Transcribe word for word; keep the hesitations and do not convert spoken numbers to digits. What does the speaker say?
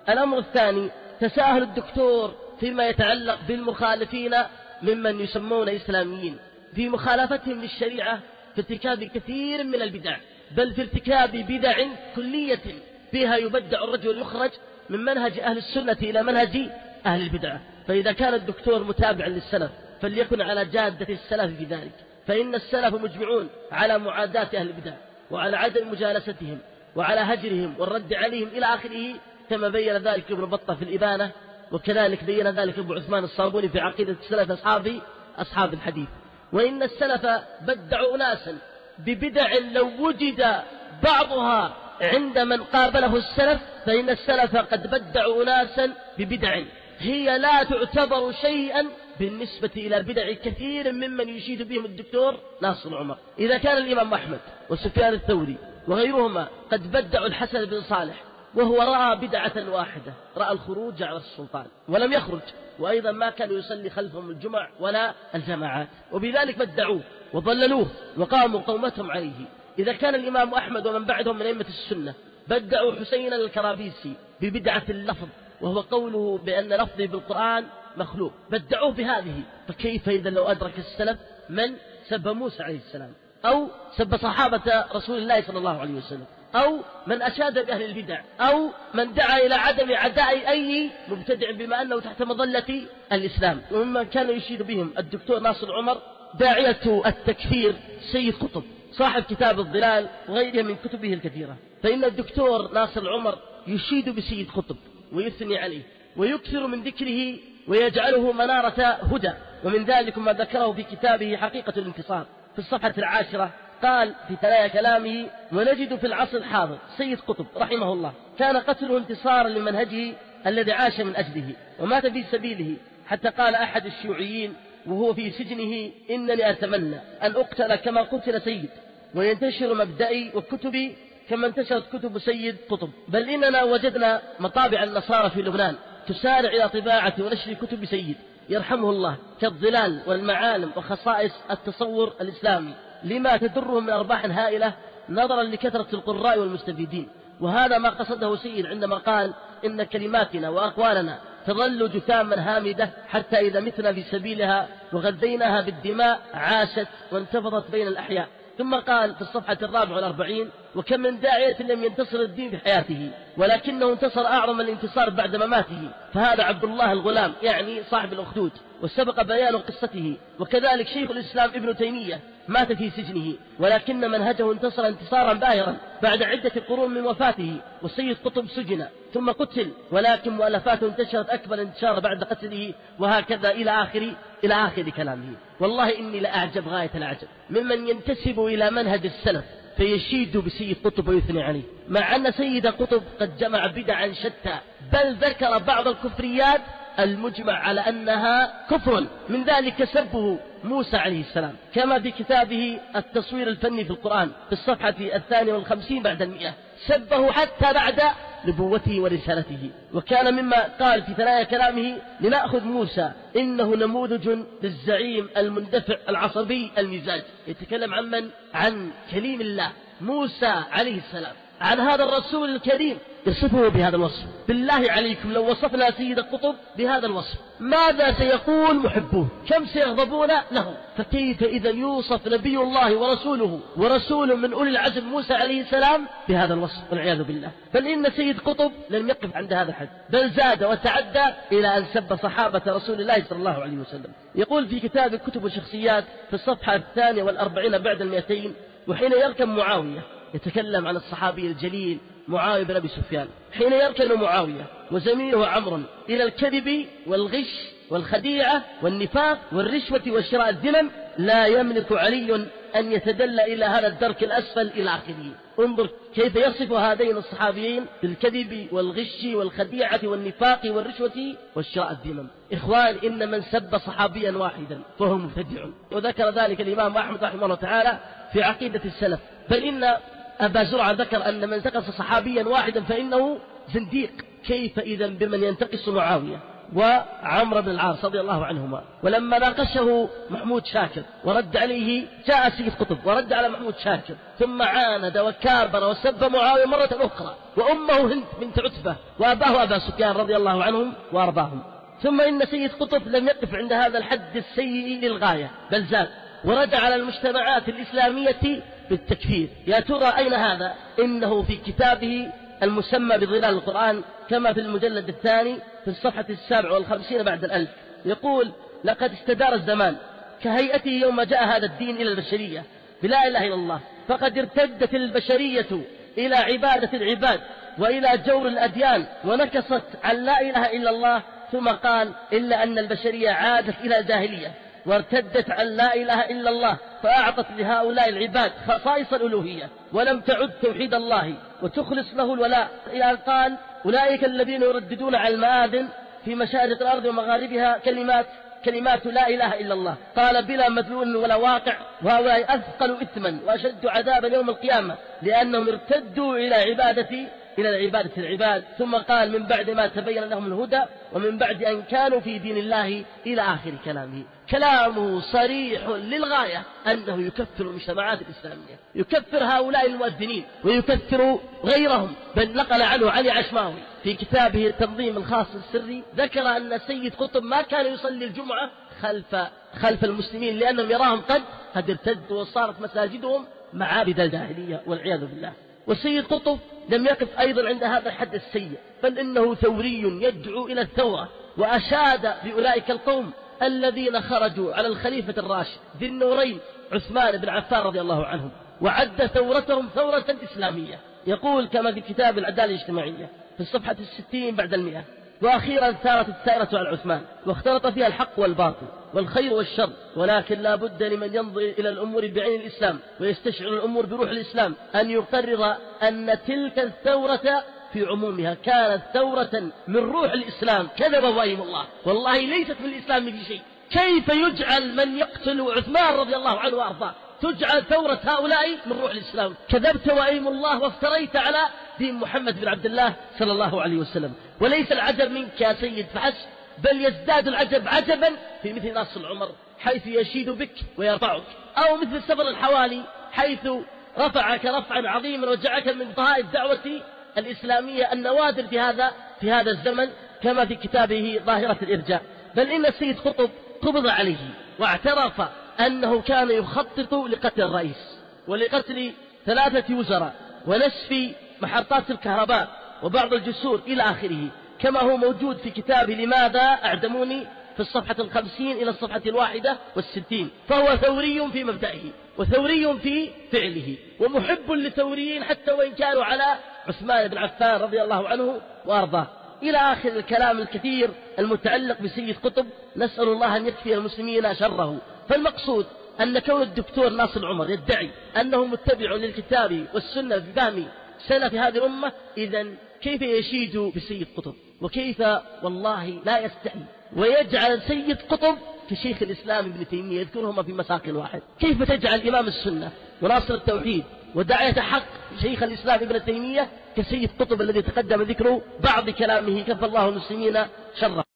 الأمر الثاني تساهل الدكتور فيما يتعلق بالمخالفين ممن يسمون إسلاميين في مخالفتهم للشريعة في ارتكاب كثير من البدع، بل في ارتكاب بدع كلية فيها يبدع الرجل يخرج من منهج أهل السنة إلى منهج أهل البدعة. فإذا كان الدكتور متابعا للسلف فليكن على جادة السلف في ذلك، فإن السلف مجمعون على معاداة أهل البدع وعلى عدم مجالستهم وعلى هجرهم والرد عليهم إلى آخره، كما بين ذلك ابن بطة في الإبانة، وكذلك بين ذلك أبو عثمان الصابوني في عقيدة السلف أصحاب أصحاب الحديث. وإن السلف بدعوا أناسا ببدع لو وجد بعضها عند من قابله السلف، فإن السلف قد بدعوا أناسا ببدع هي لا تعتبر شيئا بالنسبة إلى بدع كثير ممن يشيد بهم الدكتور ناصر عمر. إذا كان الإمام أحمد وسفيان الثوري وغيرهما قد بدعوا الحسن بن صالح وهو رأى بدعة واحدة، رأى الخروج على السلطان ولم يخرج، وأيضا ما كانوا يصلي خلفهم الجمع ولا الجماعات، وبذلك بدعوه وضللوه وقاموا قومتهم عليه. إذا كان الإمام أحمد ومن بعدهم من أئمة السنة بدعوا حسين الكرابيسي ببدعة اللفظ، وهو قوله بأن لفظه بالقرآن مخلوق، بدعوه بهذه، فكيف إذا لو أدرك السلف من سب موسى عليه السلام أو سب صحابة رسول الله صلى الله عليه وسلم أو من أشاد بأهل البدع أو من دعا إلى عدم عداء أي مبتدع بما أنه تحت مظلة الإسلام. وممن كان يشيد بهم الدكتور ناصر عمر داعية التكفير سيد قطب صاحب كتاب الظلال وغيرها من كتبه الكثيرة. فإن الدكتور ناصر عمر يشيد بسيد قطب ويثني عليه ويكثر من ذكره ويجعله منارة هدى، ومن ذلك ما ذكره في كتابه حقيقة الانتصار في الصفحة العاشرة، قال في ثنايا كلامه: ونجد في العصر الحاضر سيد قطب رحمه الله كان قتله انتصارا لمنهجه الذي عاش من أجله ومات في سبيله، حتى قال أحد الشيوعيين وهو في سجنه: إنني أتمنى أن أقتل كما قتل سيد، وينتشر مبدئي وكتبي كما انتشرت كتب سيد قطب، بل إننا وجدنا مطابع النصارى في لبنان تسارع إلى طباعة ونشر كتب سيد يرحمه الله كالظلال والمعالم وخصائص التصور الإسلامي، لما تدرهم من أرباح هائلة نظرا لكثرة القراء والمستفيدين. وهذا ما قصده سيد عندما قال: إن كلماتنا وأقوالنا تظل جثاما هامدة حتى إذا متنا في سبيلها وغذيناها بالدماء عاشت وانتفضت بين الأحياء. ثم قال في الصفحة الرابعة والأربعين: وكم من داعية لم ينتصر الدين في حياته ولكنه انتصر أعظم الانتصار بعد مماته، فهذا عبد الله الغلام يعني صاحب الأخدود، وسبق بيان قصته. وكذلك شيخ الإسلام ابن تيمية مات في سجنه ولكن منهجه انتصر انتصارا باهرا بعد عدة قرون من وفاته. والسيد قطب سجن ثم قتل ولكن مؤلفاته انتشرت أكبر انتشار بعد قتله، وهكذا إلى آخر إلى آخر كلامه. والله إني لأعجب غاية العجب ممن ينتسب إلى منهج السلف فيشيد بسيد قطب ويثني عليه، مع أن سيد قطب قد جمع بدعا شتى، بل ذكر بعض الكفريات المجمع على أنها كفر، من ذلك سبه موسى عليه السلام، كما في كتابه التصوير الفني في القرآن في الصفحة الثانية والخمسين بعد المئة، سبه حتى بعد نبوته ورسالته. وكان مما قال في ثنايا كلامه: لنأخذ موسى إنه نموذج للزعيم المندفع العصبي المزاج. يتكلم عن من؟ عن كليم الله موسى عليه السلام، عن هذا الرسول الكريم، يصفه بهذا الوصف. بالله عليكم لو وصفنا سيد القطب بهذا الوصف ماذا سيقول محبوه؟ كم سيغضبون له؟ فكيف إذا يوصف نبي الله ورسوله ورسول من أولي العزم موسى عليه السلام بهذا الوصف والعياذ بالله؟ بل إن سيد قطب لم يقف عند هذا الحد، بل زاد وتعدى إلى أن سب صحابة رسول الله صلى الله عليه وسلم. يقول في كتاب كتب الشخصيات في الصفحة الثانية والأربعين بعد المئتين: وحين يركب معاوية، يتكلم عن الصحابي الجليل معاوية بن أبي سفيان، حين يركن معاوية وزميله عمرو إلى الكذب والغش والخديعة والنفاق والرشوة وشراء الذمم، لا يملك علي أن يتدلى إلى هذا الدرك الأسفل إلى آخره. انظر كيف يصف هذين الصحابيين بالكذب والغش والخديعة والنفاق والرشوة والشراء الذمم. إخوان، إن من سب صحابيا واحدا فهو مبتدع، وذكر ذلك الإمام أحمد رحمه الله تعالى في عقيدة السلف. بل إن أبا زرعة ذكر أن من انتقص صحابيا واحدا فإنه زنديق. كيف إذن بمن ينتقص معاوية وعمرو بن العاص رضي الله عنهما. ولما ناقشه محمود شاكر ورد عليه، جاء سيد قطب ورد على محمود شاكر، ثم عاند وكابر وسب معاوية مرة أخرى وأمه هند بنت عتبة وأباه أبا سفيان رضي الله عنهم وأرضاهم. ثم إن سيد قطب لم يقف عند هذا الحد السيء للغاية، بل زاد ورد على المجتمعات الإسلامية بالتكفير. يا ترى أين هذا؟ إنه في كتابه المسمى بظلال القرآن، كما في المجلد الثاني في الصفحة السابع والخمسين بعد الألف، يقول: لقد استدار الزمان كهيئته يوم جاء هذا الدين إلى البشرية بلا إله إلا الله، فقد ارتدت البشرية إلى عبادة العباد وإلى جور الأديان ونكصت عن لا إله إلا الله. ثم قال: إلا أن البشرية عادت إلى الجاهلية وارتدت عن لا إله إلا الله، فأعطت لهؤلاء العباد خصائص الألوهية ولم تعد توحيد الله وتخلص له الولاء. إلى قال: أولئك الذين يرددون على المآذن في مشارق الأرض ومغاربها كلمات كلمات لا إله إلا الله، قال: بلا مدلول ولا واقع، وهؤلاء أثقل إثما وأشد عذابا يوم القيامة لأنهم ارتدوا إلى عبادة إلى عبادة العباد. ثم قال: من بعد ما تبين لهم الهدى ومن بعد أن كانوا في دين الله، إلى آخر كلامه. كلامه صريح للغاية أنه يكفر المجتمعات الإسلامية، يكفر هؤلاء المؤذنين ويكفر غيرهم. بل نقل عنه علي عشماوي في كتابه التنظيم الخاص السري، ذكر أن سيد قطب ما كان يصلي الجمعة خلف خلف المسلمين لأنهم يراهم قد قد ارتدوا وصارت مساجدهم معابد الجاهلية والعياذ بالله. والسيد قطب لم يقف أيضا عند هذا الحد السيء، بل إنه ثوري يدعو إلى الثورة، وأشاد بأولئك القوم الذين خرجوا على الخليفة الراشد ذي النورين عثمان بن عفان رضي الله عنهم، وعد ثورتهم ثورة إسلامية. يقول كما في كتاب العدالة الاجتماعية في الصفحة الستين بعد المئة: وأخيرا ثارت الثائرة على عثمان واختلط فيها الحق والباطل والخير والشر، ولكن لا بد لمن ينظر إلى الأمور بعين الإسلام ويستشعر الأمور بروح الإسلام أن يقرر أن تلك الثورة في عمومها كانت ثورة من روح الإسلام. كذب وأيم الله، والله ليست من الإسلام في شيء. كيف يجعل من يقتل عثمان رضي الله عنه وأرضاه تجعل ثورة هؤلاء من روح الإسلام؟ كذبت وأيم الله وافتريت على دين محمد بن عبد الله صلى الله عليه وسلم. وليس العجب منك يا سيد فحسب، بل يزداد العجب عجبا في مثل ناصر العمر حيث يشيد بك ويرفعك، أو مثل سبر الحوالي حيث رفعك رفعا عظيما وجعلك من طهاء الدعوة الإسلامية النوادر في هذا في هذا الزمن، كما في كتابه ظاهرة الإرجاء. بل إن السيد قطب قبض عليه واعترف أنه كان يخطط لقتل الرئيس ولقتل ثلاثة وزراء ونسف محطات الكهرباء وبعض الجسور إلى آخره، كما هو موجود في كتاب لماذا أعدموني في الصفحة الخمسين إلى الصفحة الواحدة والستين. فهو ثوري في مبدئه وثوري في فعله ومحب للثوريين حتى وإن كانوا على عثمان بن عفان رضي الله عنه وأرضاه، إلى آخر الكلام الكثير المتعلق بسيد قطب. نسأل الله أن يكفي المسلمين شره. فالمقصود أن كون الدكتور ناصر العمر يدعي أنه متبع للكتاب والسنة بفهم سلف هذه الأمة، إذن كيف يشيد بسيد قطب؟ وكيف والله لا يستحي ويجعل سيد قطب كشيخ الإسلام ابن تيمية يذكرهما في مساق واحد؟ كيف تجعل إمام السنة وناصر التوحيد وداعية حق شيخ الإسلام ابن تيمية كسيد قطب الذي تقدم ذكره بعض كلامه كفى الله المسلمين شره؟